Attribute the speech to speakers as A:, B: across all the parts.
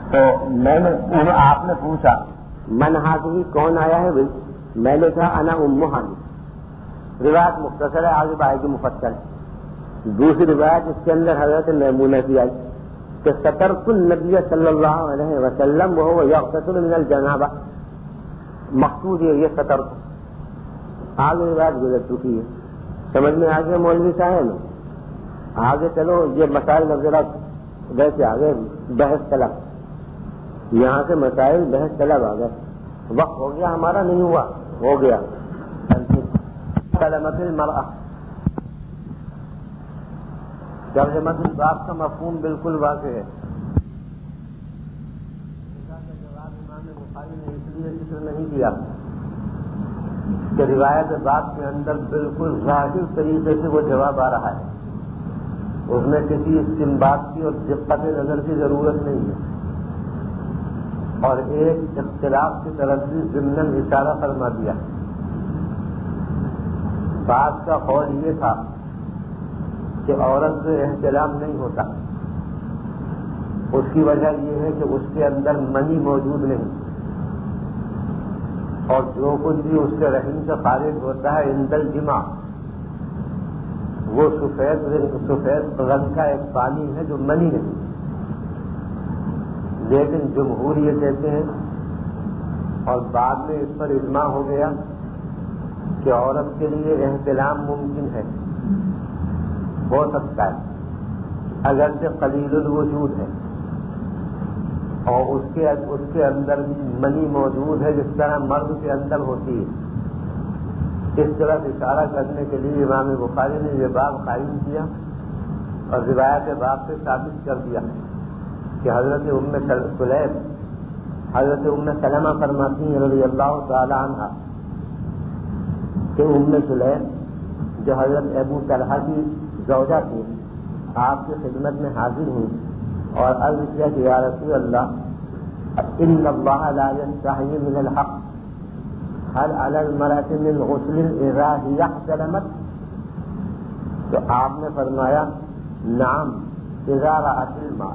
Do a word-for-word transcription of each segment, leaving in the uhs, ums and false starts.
A: تو میں نے آپ نے پوچھا من حاضری کون آیا ہے بھائی؟ میں نے کہا انا ام حاضر. روایت مختصر ہے، آگے بائے کی مفصل. دوسری روایت اس کے اندر حضرت میمونہ کی آئی کہ سترت النبی صلی اللہ علیہ وسلم وهو یغتسل من الجنابہ. مقصود ہے یہ سترت. آگے روایت گزر چکی ہے، سمجھ میں آگے مولوی صاحب. آگے چلو یہ مسائل ذرا ویسے آگے بحث طلب، یہاں سے مسائل بحث طلب آ گئے. وقت ہو گیا ہمارا؟ نہیں ہوا؟ ہو گیا. کلمۃ المرأہ، ترجمۃ الباب کا مفہوم بالکل واضح ہے. جواب امام بخاری نے اس لیے ذکر نہیں کیا کہ روایت باب کے اندر بالکل ظاہر طریقے سے وہ جواب آ رہا ہے، اس میں کسی استنباط کی اور دقت نظر کی ضرورت نہیں ہے. اور ایک اختلاف کی طرف بھی ضمن اشارہ فرما دیا. بعض کا قول یہ تھا کہ عورت سے احترام نہیں ہوتا، اس کی وجہ یہ ہے کہ اس کے اندر منی موجود نہیں، اور جو کچھ بھی اس کے رحم سے خارج ہوتا ہے عند الجماع وہ سفید سفید رنگ کا ایک پانی ہے جو منی نہیں. لیکن جمہور یہ کہتے ہیں، اور بعد میں اس پر اجماع ہو گیا کہ عورت کے لیے احتلام ممکن ہے، ہو سکتا ہے اگرچہ قلیل الوجود ہے، اور اس کے اس کے اندر بھی منی موجود ہے جس طرح مرد کے اندر ہوتی ہے. اس طرح اشارہ کرنے کے لیے امام بخاری نے یہ باب قائم کیا اور روایت باب سے ثابت کر دیا کہ حضرت ام سلیم حضرت ام سلمہ فرماتی ہیں رضی اللہ تعالی عنہ کہ ام سلیم جو حضرت ابو طلحہ کی زوجہ تھی، آپ کی خدمت میں حاضر ہوئی اور عرض کیا کہ یا رسول اللہ ان اللہ لا یستحیی من الحق هل علی المرأة من غسل اذا هی احتلمت؟ تو آپ نے فرمایا نعم اذا رأت الماء،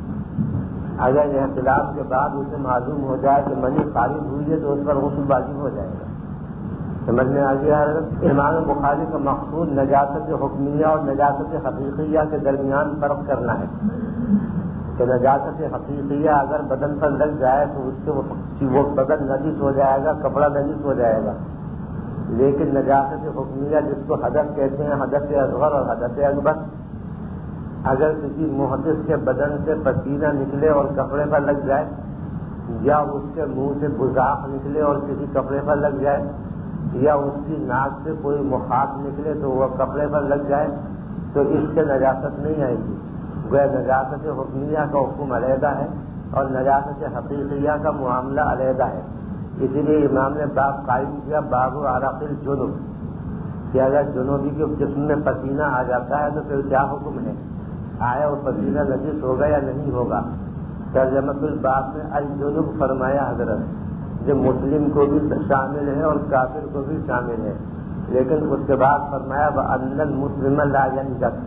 A: اگر احتلام کے بعد اسے معلوم ہو جائے کہ منی خارج ہوئی ہے تو اس پر غسل واجب ہو جائے گا. سمجھ میں آ گیا؟ امام بخاری کا مقصود نجاست حکمیہ اور نجاست حقیقیہ کے درمیان فرق کرنا ہے کہ نجاست حقیقیہ اگر بدن پر لگ جائے تو اس سے وہ بدن نجس ہو جائے گا، کپڑا نجس ہو جائے گا. لیکن نجاست حکمیہ جس کو حدث کہتے ہیں، حدث اصغر اور حدث اکبر، اگر کسی محدث کے بدن سے پسینہ نکلے اور کپڑے پر لگ جائے، یا اس کے منہ سے گزاخ نکلے اور کسی کپڑے پر لگ جائے، یا اس کی ناک سے کوئی مخاط نکلے تو وہ کپڑے پر لگ جائے، تو اس سے نجاست نہیں آئے گی. گویا نجاست حکمیہ کا حکم علیحدہ ہے اور نجاست حقیقیہ کا معاملہ علیحدہ ہے. اسی لیے امام نے باب قائم کیا باب عرق الجنب کہ اگر جنوبی کے جسم میں پسینہ آ جاتا ہے تو پھر کیا حکم ہے، آیا وہ پسینہ نجس ہوگا یا نہیں ہوگا. ترجمۃ الباب میں الجنب فرمایا حضرت، جو مسلم کو بھی شامل ہے اور کافر کو بھی شامل ہے، لیکن اس کے بعد فرمایا وَأَنَّ الْمُسْلِمَ لَا يَنْجَسُ.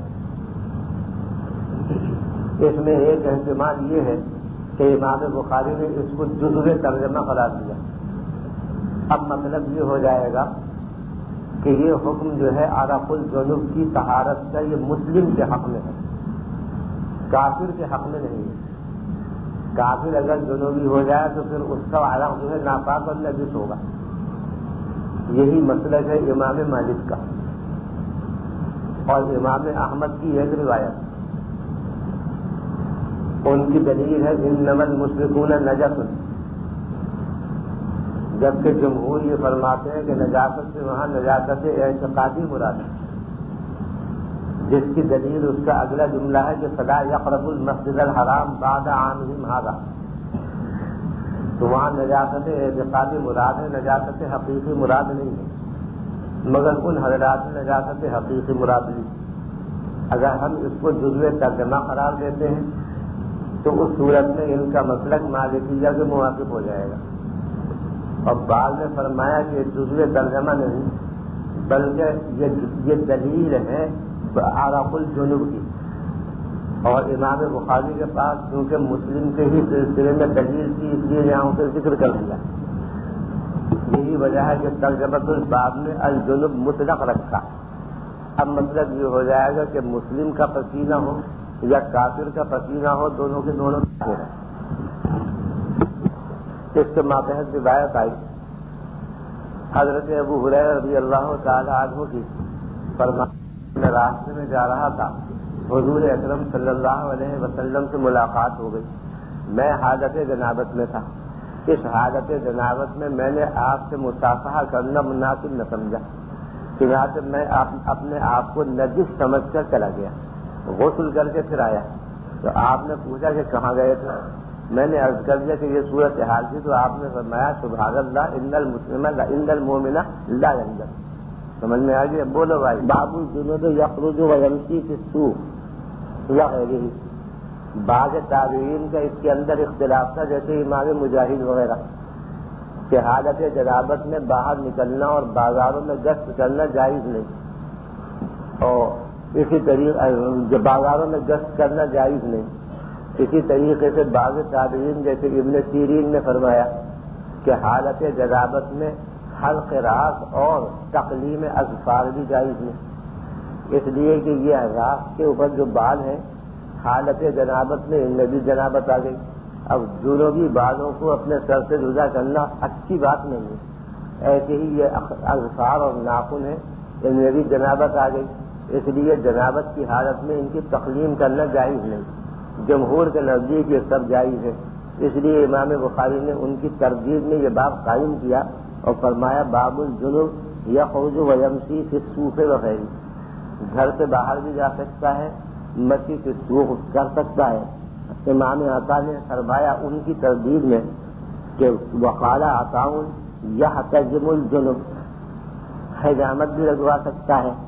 A: اس میں ایک احتمال یہ ہے کہ امام بخاری نے اس کو جزو ترجمہ قرار دیا. اب مطلب یہ ہو جائے گا کہ یہ حکم جو ہے عرق الجنوب کی طہارت کا یہ مسلم کے حق میں ہے، کافر کے حق میں نہیں ہے. کافر اگر جنوبی ہو جائے تو پھر اس کا عرق جو ہے ناپاک اور نجس ہوگا. یہی مسلک ہے امام مالک کا اور امام احمد کی ایک روایت. ان کی دلیل ہے انما المشرکون نجس، جبکہ جمہور یہ فرماتے ہیں کہ نجاست سے وہاں نجاست اعتقادی مراد ہے، جس کی دلیل اس کا اگلا جملہ ہے کہ فلا یقرب المسجد الحرام بعد عامہم ھذا. تو وہاں نجاست اعتقادی مراد ہے، نجاست حقیقی مراد نہیں ہے، مگر ان حضرات نے نجاست حقیقی مراد لی. اگر ہم اس کو جزو ترجمہ قرار دیتے ہیں تو اس صورت میں ان کا مسلک مالکیہ کے موافق ہو جائے گا. اور بعض نے فرمایا کہ یہ جزو ترجمہ نہیں بلکہ یہ یہ دلیل ہے عرق الجنوب کی اور امام بخاری کے پاس کیونکہ مسلم کے ہی سلسلے میں دلیل تھی اس لیے یہاں اسے ذکر کر دیا. یہی وجہ ہے کہ ترجمۃ الباب میں الجنب مطلق رکھا. اب مطلب یہ ہو جائے گا کہ مسلم کا پسینہ ہو یا کافر کا پسینہ ہو، دونوں کے دونوں ہیں. اس کے ماتحت روایت آئی حضرت ابو ہریرہ رضی اللہ تعالی عنہ کی فرمایا میں راستے میں جا رہا تھا، حضور اکرم صلی اللہ علیہ وسلم سے ملاقات ہو گئی. میں حالت جنابت میں تھا. اس حالت جنابت میں میں نے آپ سے مصافحہ کرنا مناسب نہ سمجھا، چنانچہ میں اپنے آپ کو نجس سمجھ کر چلا گیا. غسل کر کے پھر آیا تو آپ نے پوچھا کہ کہاں گئے تھے. میں نے عرض کر دیا کہ یہ صورت حال تھی تو آپ نے فرمایا سبحان اللہ ان المسلم ان المؤمن لا ينجس. سمجھ میں آ گیا؟ بولو بھائی. باب الجنود یخرج ویمشی فی السوق وغیرہ. بعض تابعین کا اس کے اندر اختلاف تھا، جیسے امام مجاہد وغیرہ، کہ حالت جنابت میں باہر نکلنا اور بازاروں میں گشت کرنا جائز نہیں، اور اسی طریقے بازاروں میں گشت کرنا جائز نہیں. اسی طریقے سے بعض تابعین جیسے ابن سیرین نے فرمایا کہ حالت جنابت میں حلق راس اور تقلیم اظفار بھی جائز نہیں، اس لیے کہ یہ راس کے اوپر جو بال ہیں حالت جنابت میں ان میں بھی جنابت آ گئی. اب جنوبی بالوں کو اپنے سر سے جدا کرنا اچھی بات نہیں ہے. ایسے ہی یہ اظفار اور ناخن ہیں، ان میں بھی جنابت آ گئی، اس لیے جنابت کی حالت میں ان کی تقلیم کرنا جائز نہیں. جمہور کے نزدیک یہ سب جائز ہے، اس لیے امام بخاری نے ان کی ترغیب میں یہ باب قائم کیا اور فرمایا باب الجنوب یخرج ویمشی فی السوق وغیرہ. گھر سے باہر بھی جا سکتا ہے، مشی سے سوق کر سکتا ہے. امام عطا نے فرمایا ان کی تردید میں کہ وقال عطاء یحتجم الجنب، حجامت بھی لگوا سکتا ہے،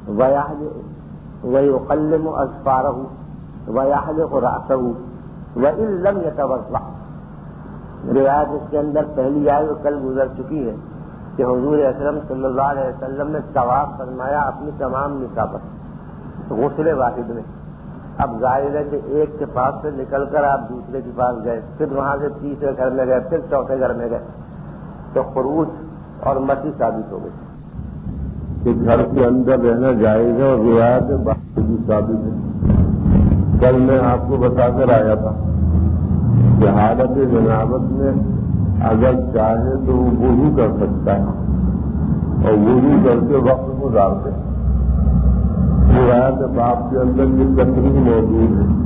A: ویقلم اظفارہ ویحلق رأسہ وإن لم یتوضأ. روایت اس کے اندر پہلی آئی اور کل گزر چکی ہے کہ حضور اکرم صلی اللہ علیہ وسلم نے طواف فرمایا اپنی تمام نساء پر غسل واحد میں. اب ظاہر ہے کہ ایک کے پاس سے نکل کر آپ دوسرے کے پاس گئے، پھر وہاں سے تیسرے گھر میں گئے، پھر چوتھے گھر میں گئے، تو خروج اور مسیح ثابت ہو گئی کہ گھر کے اندر رہنا جائز ہے اور روایت باہر بھی ثابت ہے. کل میں آپ کو بتا کر آیا تھا کہ حالت جنابت میں اگر چاہے تو وہ وضو کر سکتا ہے اور وضو کر کے وقت گزارتے ہیں. روایت باپ کے اندر یہ تقریر موجود ہے،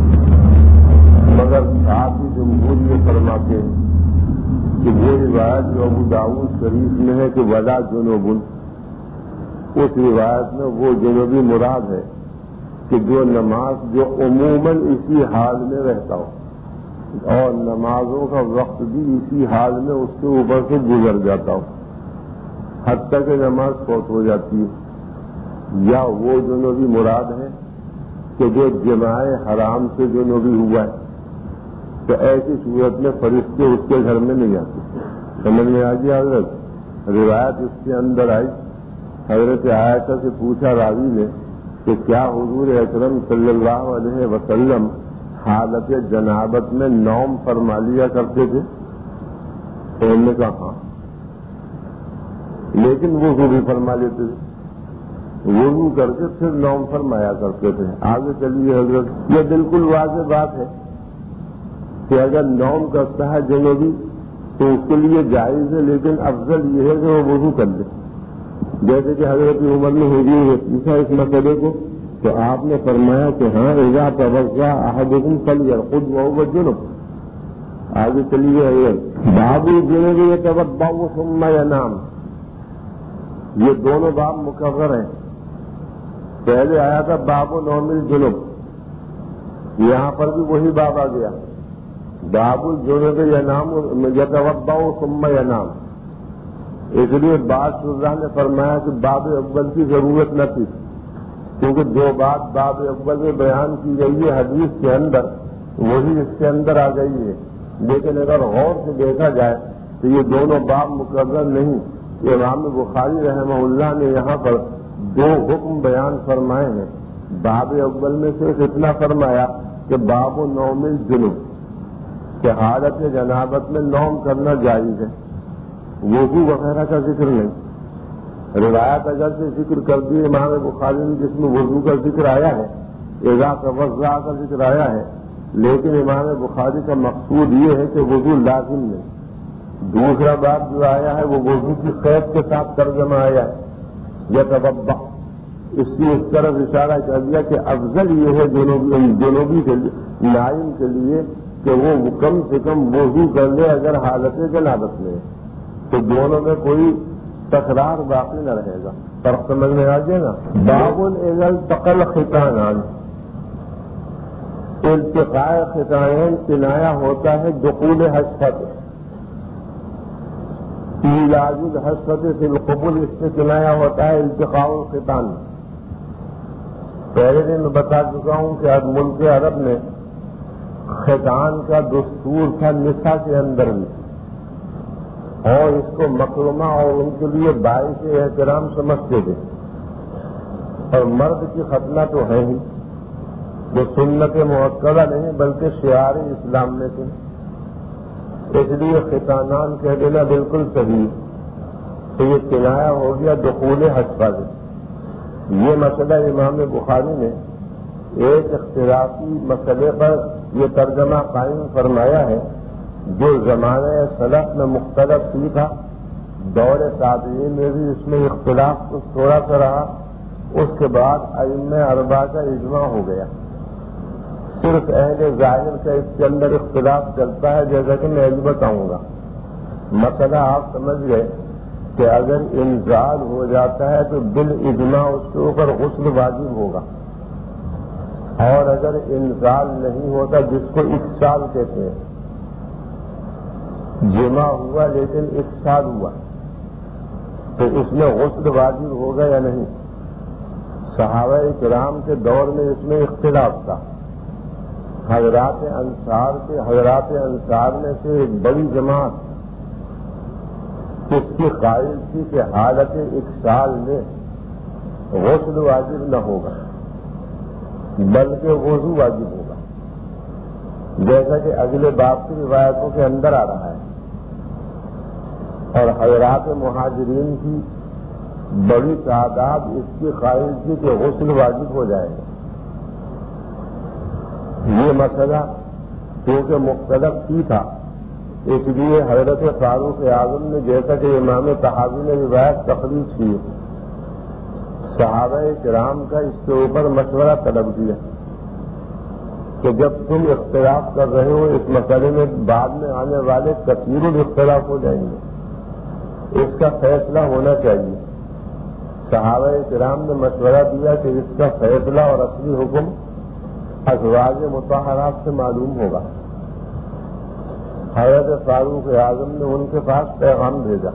A: مگر ساتھ ہی جمہور یہ فرماتے ہیں کہ وہ روایت جو ابو داؤد شریف میں ہے کہ ولا جنوب، اس روایت میں وہ جنوبی مراد ہے کہ جو نماز جو عموماً اسی حال میں رہتا ہو اور نمازوں کا وقت بھی اسی حال میں اس کے اوپر سے گزر جاتا ہو حتیٰ کہ نماز فوت ہو جاتی ہے. یا وہ جنوبی مراد ہے کہ جو جماع حرام سے جنوبی ہوا ہے تو ایسی صورت میں فرشتے اس کے گھر میں نہیں آتے. سمجھ میں آ گیا حضرت؟ روایت اس کے اندر آئی. حضرت عائشہ سے پوچھا راوی نے کہ کیا حضور اکرم صلی اللہ علیہ وسلم حالت جنابت میں نوم فرما لیا کرتے تھے؟ تو انہوں نے کہا ہاں، لیکن وضو بھی فرما لیتے تھے، وضو کر کے پھر نوم فرمایا کرتے تھے. آگے چلیے حضرت. یہ بالکل واضح بات ہے کہ اگر نوم کرتا ہے جنوبی تو اس کے لیے جائز ہے، لیکن افضل یہ ہے کہ وہ وضو کر لے. جیسے کہ حضرت عمر نے حضور نے پوچھا اس مسئلے کو تو آپ نے فرمایا کہ ہاں اذا توضأ احدکم فلیرقد وهو جنب. آگے چلیے حضرت. باب الجنب یتوضأ ثم ینام، یہ دونوں باب مکرر ہیں. پہلے آیا تھا باب نوم الجنب، یہاں پر بھی وہی باب آ گیا باب الجنب ینام یتوضأ ثم ینام. اس لیے بعض شراح نے فرمایا کہ باب اول کی ضرورت نہ تھی، کیونکہ جو بات باب اول میں بیان کی گئی ہے حدیث کے اندر وہی اس کے اندر آ گئی ہے. لیکن اگر غور سے دیکھا جائے تو یہ دونوں باب مقرر نہیں. امام بخاری رحمہ اللہ نے یہاں پر دو حکم بیان فرمائے ہیں.
B: باب اول میں سے اتنا فرمایا کہ باب و نوم الجنوب، کہ حالت جنابت میں نوم کرنا جائز ہے، وضو وغیرہ کا ذکر نہیں۔ روایت اگر سے ذکر کر دی امام بخاری نے جس میں وضو کا ذکر آیا ہے، اذا توضا کا ذکر آیا ہے، لیکن امام بخاری کا مقصود یہ ہے کہ وضو لازم نہیں۔ دوسرا بات جو آیا ہے وہ وضو کی قید کے ساتھ ترجمہ آیا ہے، یتوضا، اس کی اس طرف اشارہ کر دیا کہ افضل یہ ہے جنوبی کے لیے، نائم کے لیے، کہ وہ کم سے کم وضو کر لے اگر حالت جنابت میں ہے، تو دونوں میں کوئی تکرار باقی نہ رہے گا۔ فرق سمجھ میں آ جائے گا۔ باب اذا التقى الختانان، التقاء ختانین کنایا ہوتا ہے دخول حشفت، علاج الحشفت فی القبول، اس سے کنایا ہوتا ہے التقاء الختان۔ پہلے دن میں بتا چکا ہوں کہ اب ملک عرب میں ختان کا دستور تھا نساء کے اندر بھی، اور اس کو مکرمہ اور ان کے لیے باعث احترام سمجھتے تھے، اور مرد کی ختنہ تو ہے ہی، جو سنت مؤکدہ نہیں بلکہ شعار اسلام میں تھے، اس لیے ختانان کہہ دینا بالکل صحیح، تو یہ کنایا ہو گیا دخول حشفہ سے۔ یہ مسئلہ امام بخاری نے ایک اختلافی مسئلے پر یہ ترجمہ قائم فرمایا ہے، جو زمانہ سلف میں مختلف ہی تھا، دور تابعین میں بھی اس میں اختلاف کچھ تھوڑا سا رہا، اس کے بعد ائمہ اربعہ کا اجماع ہو گیا۔ صرف اہل ظاہر کا اس کے اندر اختلاف چلتا ہے، جیسا کہ میں ابھی بتاؤں گا۔ مسئلہ آپ سمجھ گئے کہ اگر انزال ہو جاتا ہے تو بالاجماع اس کے اوپر غسل واجب ہوگا، اور اگر انزال نہیں ہوتا، جس کو اکسال کہتے ہیں، جمع ہوا لیکن اکسال ہوا، تو اس میں غسل واجب ہوگا یا نہیں؟ صحابہ کرام کے دور میں اس میں اختلاف تھا۔ حضرات انصار کے حضرات انصار میں سے ایک بڑی جماعت اس کی قائل تھی کہ حالت اکسال میں غسل واجب نہ ہوگا بلکہ وضو واجب ہوگا، جیسا کہ اگلے باب کی روایتوں کے اندر آ رہا ہے۔ اور حضرات مہاجرین کی بڑی تعداد اس کی قائل تھی کہ غسل واجب ہو جائے گا۔ یہ مسئلہ کیونکہ مختلف ہی تھا، اس لیے حضرت فاروق اعظم نے، جیسا کہ امام طحاوی نے روایت تخریج کی، صحابہ کرام کا اس کے اوپر مشورہ طلب کیا کہ جب تم اختلاف کر رہے ہو اس مسئلے میں، بعد میں آنے والے کثیر الاختلاف ہو جائیں گے، اس کا فیصلہ ہونا چاہیے۔ صحابہ کرام نے مشورہ دیا کہ اس کا فیصلہ اور اصلی حکم ازواج مطہرات سے معلوم ہوگا۔ حضرت فاروق اعظم نے ان کے پاس پیغام بھیجا،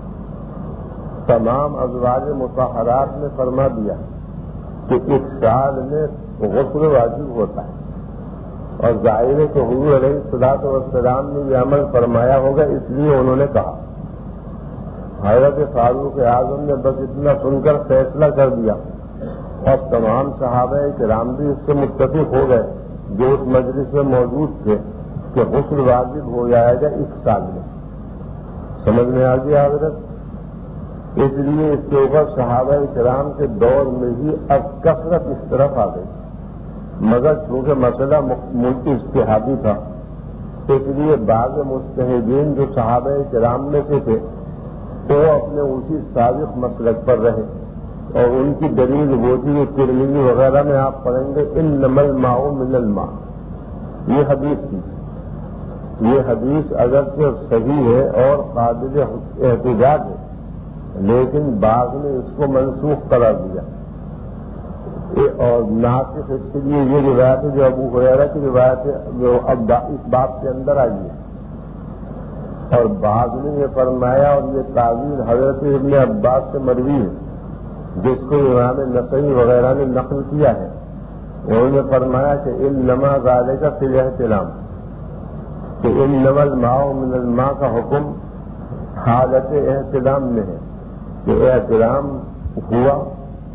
B: تمام ازواج مطہرات نے فرما دیا کہ ایک سال میں غسل واجب ہوتا ہے، اور ظاہر ہے کہ حضور علیہ الصلوۃ والسلام نے یہ عمل فرمایا ہوگا، اس لیے انہوں نے کہا۔ حضرت فاروق اعظم نے بس اتنا سن کر فیصلہ کر دیا، اور تمام صحابہ کرام بھی اس سے متفق ہو گئے جو اس مجلس میں موجود تھے کہ غسل واجب ہو جائے گا ایک سال میں۔ سمجھ میں آ گیا حضرت؟ اس لیے اس کے اوپر صحابہ کرام کے دور میں ہی اب کثرت اس طرف آ گئی، مگر چونکہ مسئلہ ملکی اجتہادی تھا، اس لیے بعض مجتہدین جو صحابہ کرام میں سے تھے وہ اپنے اسی سابق مسلک پر رہے، اور ان کی دلیل وہ تھی، ترمذی وغیرہ میں آپ پڑھیں گے انما الماء من الماء، یہ حدیث تھی۔ یہ حدیث اگرچہ صحیح ہے اور قابل احتجاج ہے، لیکن بعض نے اس کو منسوخ قرار دیا، اور ناسخ اس کے لیے یہ روایت ہے جو ابو ہریرہ کی روایت ہے، جو اب اس باب کے اندر آئی ہے۔ اور بعض نے یہ فرمایا، اور یہ تعویل حضرت ابن عباس سے مروی ہے، جس کو امام نسائی وغیرہ نے نقل کیا ہے۔ انہوں نے فرمایا کہ انما ذالک فی الاحتلام، کہ انما الماء من الماء کا حکم حالت احتلام میں ہے، کہ احتلام ہوا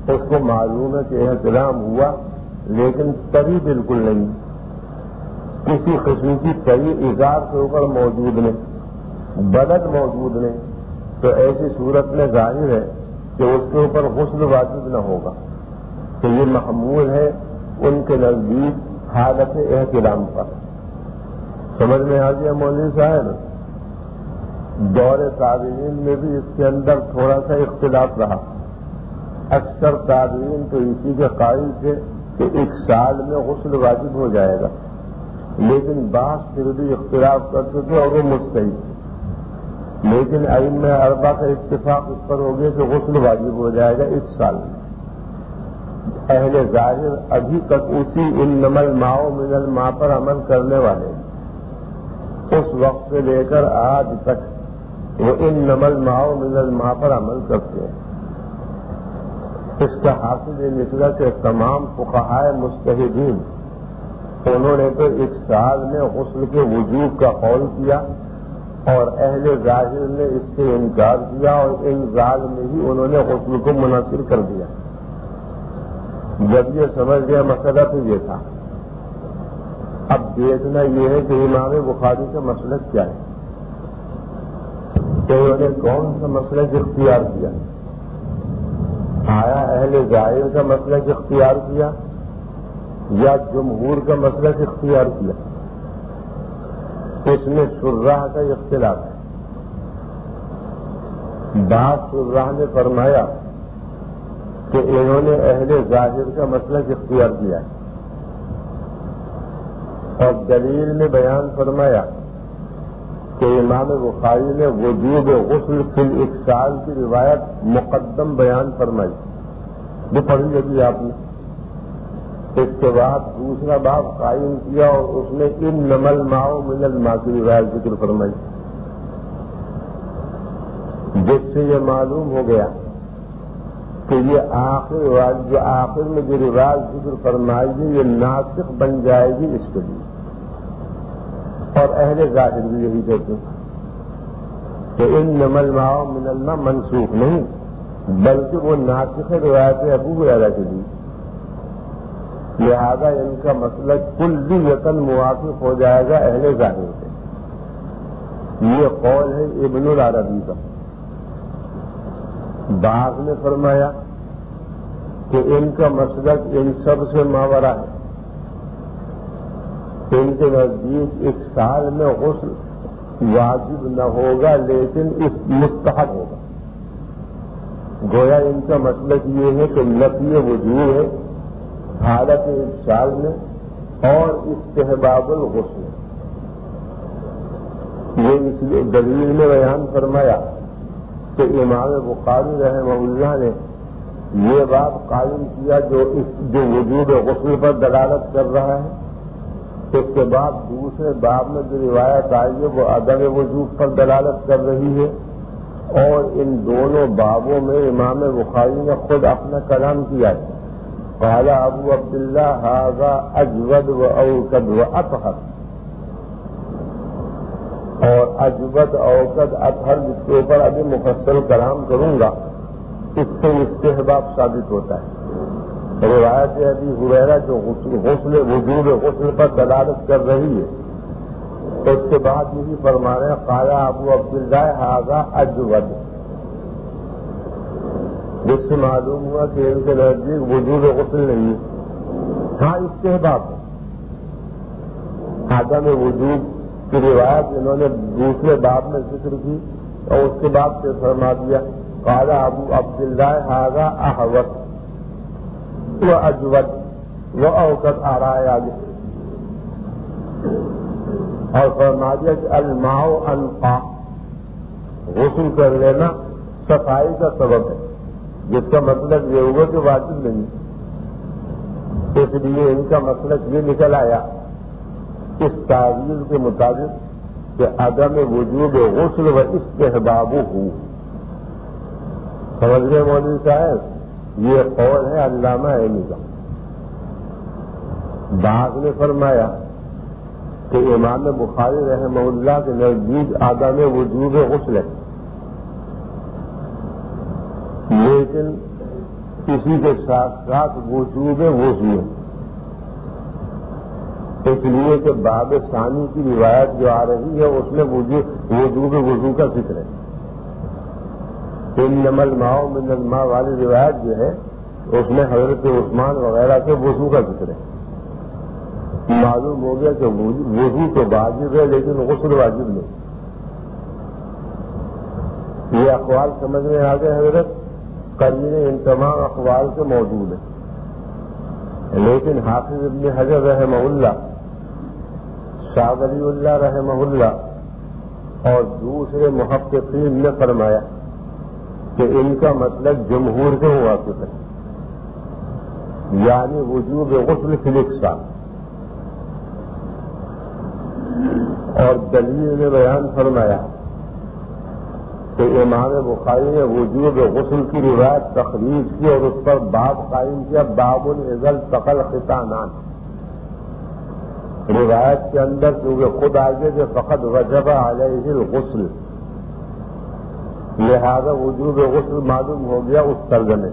B: اس کو معلوم ہے کہ احترام ہوا، لیکن تری بالکل نہیں، کسی قسم کی تری اظہار کے اوپر موجود نہیں، بدل موجود نہیں، تو ایسی صورت میں ظاہر ہے کہ اس کے اوپر غسل واجب نہ ہوگا، تو یہ محمول ہے ان کے نزدیک حالت احترام پر۔ سمجھ میں آ گیا مولوی صاحب؟ دور تابعین میں بھی اس کے اندر تھوڑا سا اختلاف رہا، اکثر تابعین تو اسی کے قائل تھے کہ ایک سال میں غسل واجب ہو جائے گا، لیکن بعض پھر بھی اختلاف کرتے تھے اور وہ مستحب تھے، لیکن ائمہ اربعہ کا اتفاق اس پر ہو گیا کہ غسل واجب ہو جائے گا اس سال میں۔ اہل ظاہر ابھی تک اسی انما الماء من الماء پر عمل کرنے والے ہیں، اس وقت سے لے کر آج تک وہ انما الماء من الماء پر عمل کرتے ہیں۔ اس کا حاصل یہ نکلا کہ تمام فقہائے مجتہدین انہوں نے تو ایک سال میں غسل کے وجوب کا قول کیا، اور اہل ظاہر نے اس سے انکار کیا، اور انزال میں ہی انہوں نے غسل کو منحصر کر دیا۔ جب یہ سمجھ گیا مسئلہ تو یہ تھا، اب دیکھنا یہ ہے کہ امام بخاری کا مسلک کیا ہے، کہ انہوں نے کون سا مسلک اختیار کیا، آیا اہل ظاہر کا مسلک اختیار کیا یا جمہور کا مسلک اختیار کیا؟ اس میں شراح کا اختلاف ہے۔ بعض شراح نے فرمایا کہ انہوں نے اہل ظاہر کا مسلک اختیار کیا ہے، اور دلیل میں بیان فرمایا کہ امام بخاری نے وجوب غسل فی الاکسال کی روایت مقدم بیان فرمائی، جو پڑھی ابھی آپ نے۔ اس کے بعد دوسرا باب قائم کیا اور اس میں انما الماء من الماء کی روایت ذکر فرمائی، جس سے یہ معلوم ہو گیا کہ یہ آخر جو آخر میں جو روایت ذکر فرمائی گی یہ ناسخ بن جائے گی اس کے لیے، اور اہل ظاہر بھی یہی کہتے ہیں کہ انما الماء من الماء منسوخ نہیں، بلکہ وہ ناسخ روایت ابو ہریرہ کے لیے، لہذا ان کا مسلک کلیۃً موافق ہو جائے گا اہل ظاہر سے۔ یہ قول ہے ابن العربی کا۔ بعض نے فرمایا کہ ان کا مسلک ان سب سے ماورا ہے، ان کے نزدیک ایک سال میں غسل واجب نہ ہوگا لیکن اس مستحب ہوگا۔ گویا ان کا مسلک یہ ہے کہ نفی وجوب ہے حالت ارسال میں اور استحباب الغسل، یہ اس لیے دلیل میں بیان فرمایا کہ امام بخاری رحمہ اللہ نے یہ بات قائم کیا جو جو وجوب غسل پر دلالت کر رہا ہے، اس کے بعد دوسرے باب میں جو روایت آئی ہے وہ عدم وجوب پر دلالت کر رہی ہے، اور ان دونوں بابوں میں امام بخاری نے خود اپنا کلام کیا ہے۔ قال ابو عبداللہ ھذا اجود و اوکد و اطہر، اور اجود اوکد اطہر جس کے اوپر ابھی مفصل کلام کروں گا، اس سے استحباب ثابت ہوتا ہے۔ روایت ابی ہریرہ جو غسل وجوب غسل پر دلالت کر رہی ہے، اس کے بعد یہی فرمانے قال ابو عبداللہ ھذا اجود، جس سے معلوم ہوا کہ ان کے نزدیک وجوب غسل نہیں ہے، ہاں استحباب ہے۔ عدم وجوب کی روایت انہوں نے دوسرے باب میں ذکر کی، اور اس کے بعد پھر فرما دیا قال ابو عبداللہ ھذا احوط و اجود و اوقت آرائے آگے، اور فرما دیا کہ الماء انقا، غسل کر لینا صفائی کا سبب ہے، جس کا مطلب یہ ہوا کہ واجب نہیں، اس لیے ان کا مطلب یہ نکل آیا اس تعویل کے مطابق کہ عدم وجوب غسل و استحباب ہو۔ سمجھ گئے مولوی صاحب؟ یہ قول ہے علامہ عینی کا۔ بعض نے فرمایا کہ امام بخاری رحمہ اللہ کے نزدیک عدم وجوب غسل ہے، لیکن اسی کے ساتھ ساتھ وجوب وضو ہے، اس لیے کہ باب ثانی کی روایت جو آ رہی ہے اس میں وجوب وضو کا ذکر ہے۔ انما الماء من الماء والی روایت جو ہے اس میں حضرت عثمان وغیرہ کے وضو کا ذکر ہے۔ معلوم ہو گیا کہ وضو تو واجب ہے لیکن غسل واجب نہیں۔ یہ اقوال سمجھ میں آ گئے حضرت، قرین ان تمام اقوال کے موجود ہیں، لیکن حافظ ابن حجر رحمہ اللہ، شاہ ولی اللہ رحمہ اللہ اور دوسرے محققین نے فرمایا کہ ان کا مسلک جمہور کے موافق ہے، یعنی وجوب غسل فی الاغتسال، اور دلیل نے بیان فرمایا کہ امام بخاری نے وجوب غسل کی روایت تخریج کی اور اس پر باب قائم کیا، باب اذا التقى الختانان۔ روایت کے اندر کیونکہ خود آگے کہ فقط وجب علیہ الغسل، لہذا وجوب غسل معلوم ہو گیا اس ترجمے۔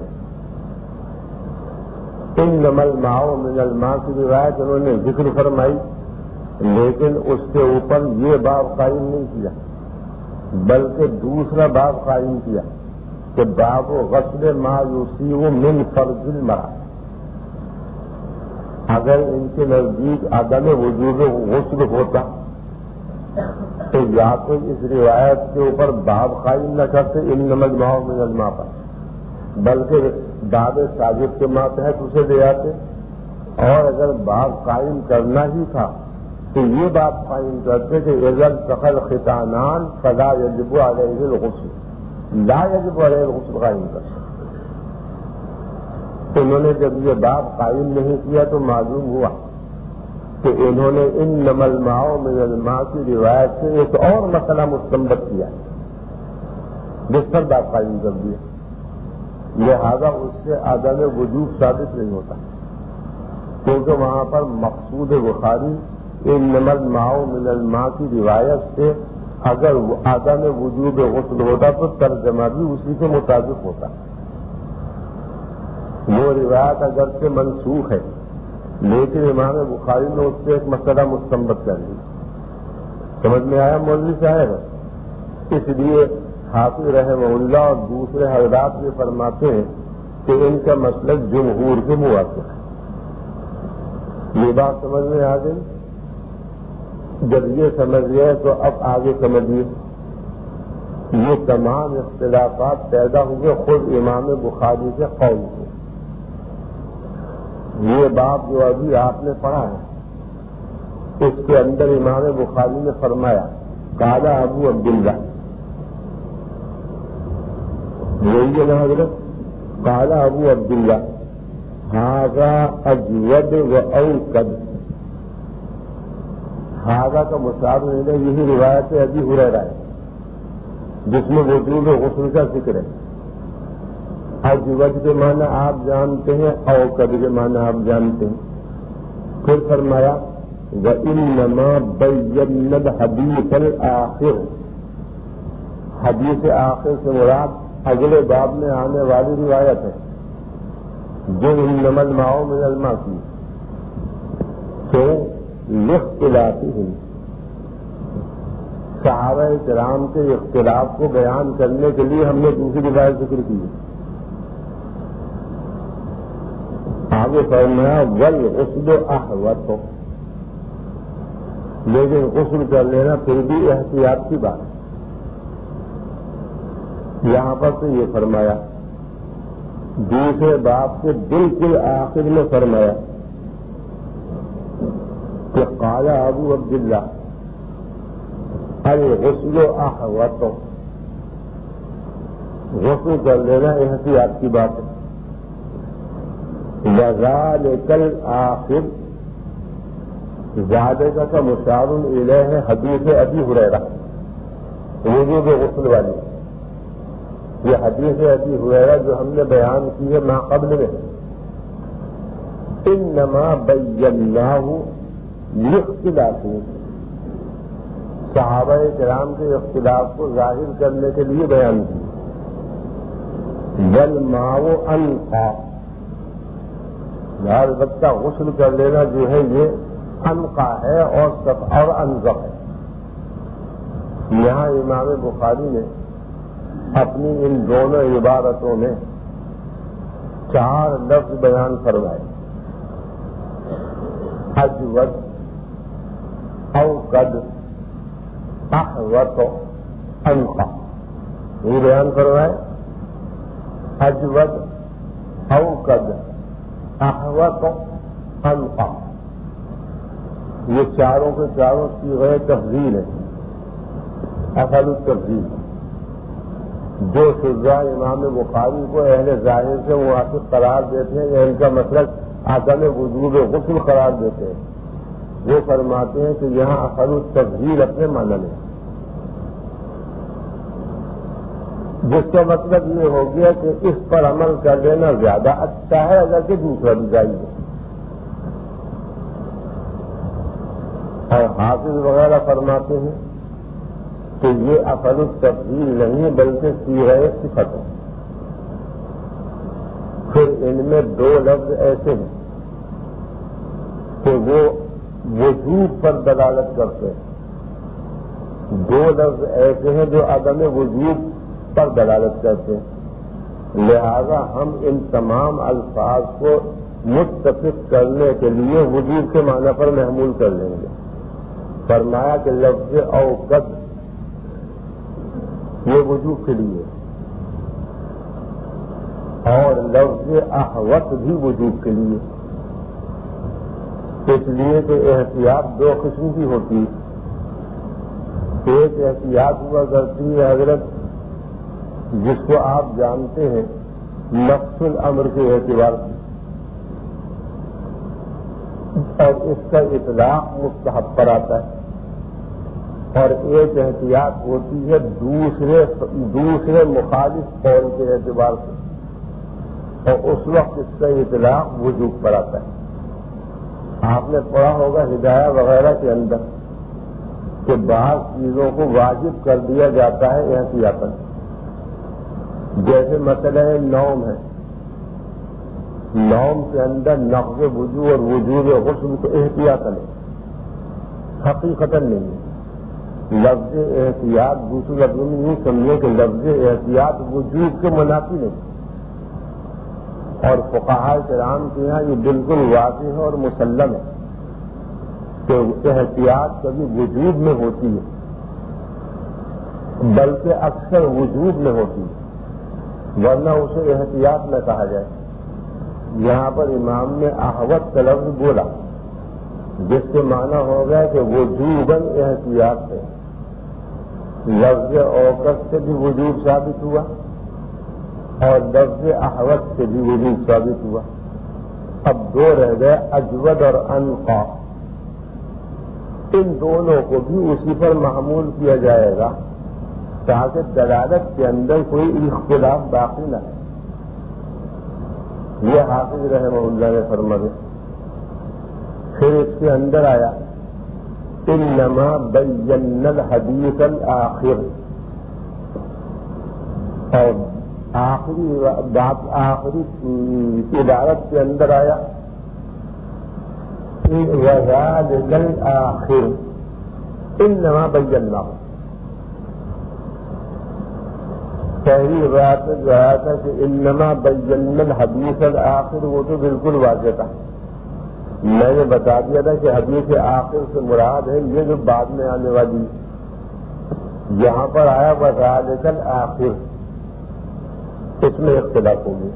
B: انما الماء من الماء کی روایت انہوں نے ذکر فرمائی، لیکن اس کے اوپر یہ باب قائم نہیں کیا، بلکہ دوسرا باب قائم کیا کہ باب غسل ما یصیب من فرض المرأة۔ اگر ان کے نزدیک عدم وجوب غسل ہوتا تو یا تو اس روایت کے اوپر باب قائم نہ کرتے انما الماء من الماء پر، بلکہ باب ثابت کے ماتحت اسے لے آتے، اور اگر باب قائم کرنا ہی تھا تو یہ بات قائم کرتے کہ اذا التقى الختانان فلا يجب علیہ الغسل، لا يجب علیہ الغسل قائم کرتے۔ انہوں نے جب یہ باب قائم نہیں کیا تو معلوم ہوا کہ انہوں نے انما الماء من الماء کی روایت سے ایک اور مسئلہ مستنبط کیا جس پر باب قائم کر دیا، لہذا اس سے عدم وجوب ثابت نہیں ہوتا، کیونکہ وہاں پر مقصود بخاری انما الماء من الماء کی روایت سے اگر عدم وجوب غسل ہوتا تو ترجمہ بھی اسی کے مطابق ہوتا۔ وہ روایت اگرچہ منسوخ ہے لیکن امام بخاری نے اس سے ایک مسئلہ مستنبط کر دیا۔ سمجھ میں آیا مولوی صاحب؟ اس لیے حافظ رحمہ اللہ اور دوسرے حضرات یہ فرماتے ہیں کہ ان کا مسلک جمہور کے موافق ہے۔ یہ بات سمجھ میں آ گئی؟ جب یہ سمجھ گئے تو اب آگے سمجھیے، یہ تمام اختلافات پیدا ہوئے خود امام بخاری کے قول سے۔ یہ باب جو ابھی آپ نے پڑھا ہے اس کے اندر امام بخاری نے فرمایا قال ابو عبداللہ، یہی ہے نا حضرت، قال ابو عبداللہ ھذا اجود واوقد۔ ھذا کا مشار ہے یہی روایت ابی ہریرہ ہے جس میں وجوب غسل کا ذکر ہے۔ اجود کے معنی آپ جانتے ہیں، اوقد کے معنی آپ جانتے ہیں۔ پھر فرمایا وَإِنَّمَا بَيَّنَّا الْحَدِيثَ الْآخِرَ، حدیث آخر سے مراد اگلے باب میں آنے والی روایت ہے جو انما الماء من الماء کی، تو لاختلافہم، صحابہ کرام کے اختلاف کو بیان کرنے کے لیے ہم نے دوسری روایت ذکر کی۔ آگے فرمایا والغسل احوط، لیکن غسل کر لینا پھر بھی احتیاط کی بات ہے۔ یہاں پر تو یہ فرمایا، دوسرے باب کے بالکل آخر میں فرمایا کہ قال ابو عبداللہ الغسل احوط، غسل کر لینا احتیاط کی بات ہے۔ وذالک الآخر، ذالک کا مشار الیہ حدیث ابی ہریرہ، وجوب غسل والی، یہ حدیث ابی ہریرہ جو ہم نے بیان کی ہے ما قبل میں، انما بیناہ لاختلافہ، صحابہ کرام کے اختلاف کو ظاہر کرنے کے لیے بیان کی۔ والماء انقى، البتہ غسل کر لینا جو ہے یہ انقى ہے اور اور انزق ہے۔ یہاں امام بخاری نے اپنی ان دونوں عبارتوں میں چار لفظ بیان فرمائے، اجود، اوقد، احوط، انقى، یہ بیان فرمائے۔ اجود، اوقد، احوط، انقى، یہ چاروں کے چاروں صیغہ تفضیل ہے، افعال التفضیل، جو شجاع امام بخاری کو اہل ظاہر سے موافق قرار دیتے ہیں یا ان کا مطلب عدم وجوب غسل قرار دیتے ہیں، وہ فرماتے ہیں کہ یہاں افعال التفضیل اپنے معنی میں، جس کا مطلب یہ ہو گیا کہ اس پر عمل کر لینا زیادہ اچھا ہے اگرچہ دوسرا بھی جائز ہے۔ اور حافظ وغیرہ فرماتے ہیں کہ یہ افعال التفضیل نہیں بلکہ صیغہ صفت ہے۔ پھر ان میں دو لفظ ایسے ہیں کہ وہ وجوب پر دلالت کرتے ہیں، دو لفظ ایسے ہیں جو عدم وجوب پر دلالت کرتے ہیں، لہذا ہم ان تمام الفاظ کو متفق کرنے کے لیے وجوب کے معنی پر محمول کر لیں گے۔ فرمایا کہ لفظ اوقد یہ وجوب کے لیے، اور لفظ احوط بھی وجوب کے لیے، اس لیے کہ احتیاط دو قسم کی ہوتی ہے۔ ایک احتیاط ہوا کرتی ہے حضرت جس کو آپ جانتے ہیں نفس الامر کے اعتبار سے، اور اس کا اطلاق مستحب پر آتا ہے، اور ایک احتیاط ہوتی ہے دوسرے دوسرے مخالف قول کے اعتبار سے، اور اس وقت اس کا اطلاق وجوب پر آتا ہے۔ آپ نے پڑھا ہوگا ہدایہ وغیرہ کے اندر کہ بعض چیزوں کو واجب کر دیا جاتا ہے احتیاطاً، جیسے مسئلہ نوم ہے، نوم کے اندر نقض وضو اور وجوب غسل تو احتیاطاً ہے، حقیقتاً نہیں ہے۔ لفظ احتیاط دوسرے لفظوں میں یوں سمجھے کہ لفظ احتیاط وجوب کے منافی نہیں، اور فقہاء کرام کے یہاں یہ بالکل واضح ہے اور مسلم ہے کہ احتیاط کبھی وجوب میں ہوتی ہے، بلکہ اکثر وجوب میں ہوتی ہے، ورنہ اسے احتیاط نہ کہا جائے۔ یہاں پر امام نے احوط کا لفظ بولا جس کے معنی ہو گیا کہ وجوباً احتیاط ہے، لفظ اوقت سے بھی وجوب ثابت ہوا اور لفظ احوط سے بھی وجوب ثابت ہوا۔ اب دو رہ گئے اجود اور انقى، ان دونوں کو بھی اسی پر محمول کیا جائے گا تاکہ دلالت کے اندر کوئی اختلاف باقی نہ ہے۔ یہ حافظ رحمہ اللہ نے فرمایا۔ پھر اس کے اندر آیا انما بینا الحدیث الآخر، اور آخری بات آخری عبارت کے اندر آیا وذالک الآخر انما بینا۔ پہلی بات جو آیا تھا کہ انما بینا الحدیث الآخر، وہ تو بالکل واضح تھا، میں نے بتا دیا تھا کہ حدیث آخر سے مراد ہے یہ جو بعد میں آنے والی، یہاں پر آیا وذالک الآخر، اس میں اختلاف ہوگی۔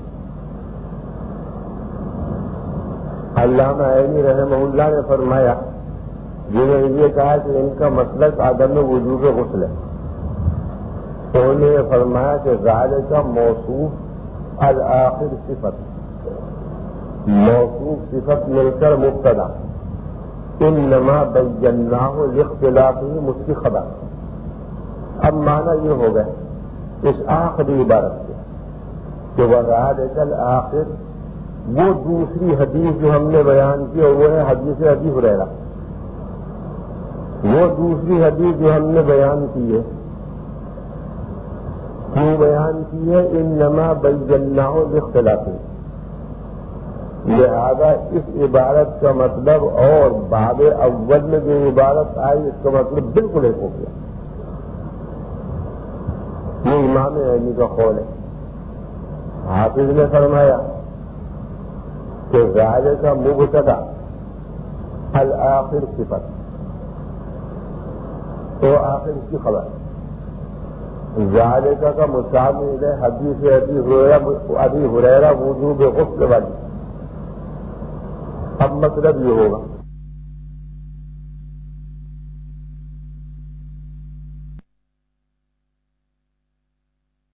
B: علامہ عینی رحمہ اللہ نے فرمایا، جنہوں نے یہ کہا کہ ان کا مطلب عدم وجوب غسل ہے، انہوں نے یہ فرمایا کہ ذالک موصوف الآخر صفت، موصوف صفت مل کر مبتدا، انما بیناہ لاختلافہ اس کی خبر۔ اب معنی یہ ہو گئے اس آخری عبارت سے کہ وذالک الآخر، وہ دوسری حدیث جو ہم نے بیان کی اور وہ ہے حدیث ابی ہریرہ، وہ دوسری حدیث جو ہم نے بیان کی ہے کیوں بیان کی ہے؟ انما بیناہ الاختلاف، لہذا اس عبارت کا مطلب اور باب اول میں جو عبارت آئی اس کا مطلب بالکل ایک ہو گیا۔ یہ امام عینی کا قول ہے۔ حافظ نے فرمایا کہ ظاہر کا مبتدا الآخر صفت، تو آخر کی خبر ذالکہ کا مشامل ہے حدیث ابی ہریرہ ابی ہریرہ وجوب غسل والی۔ اب مطلب یہ ہوگا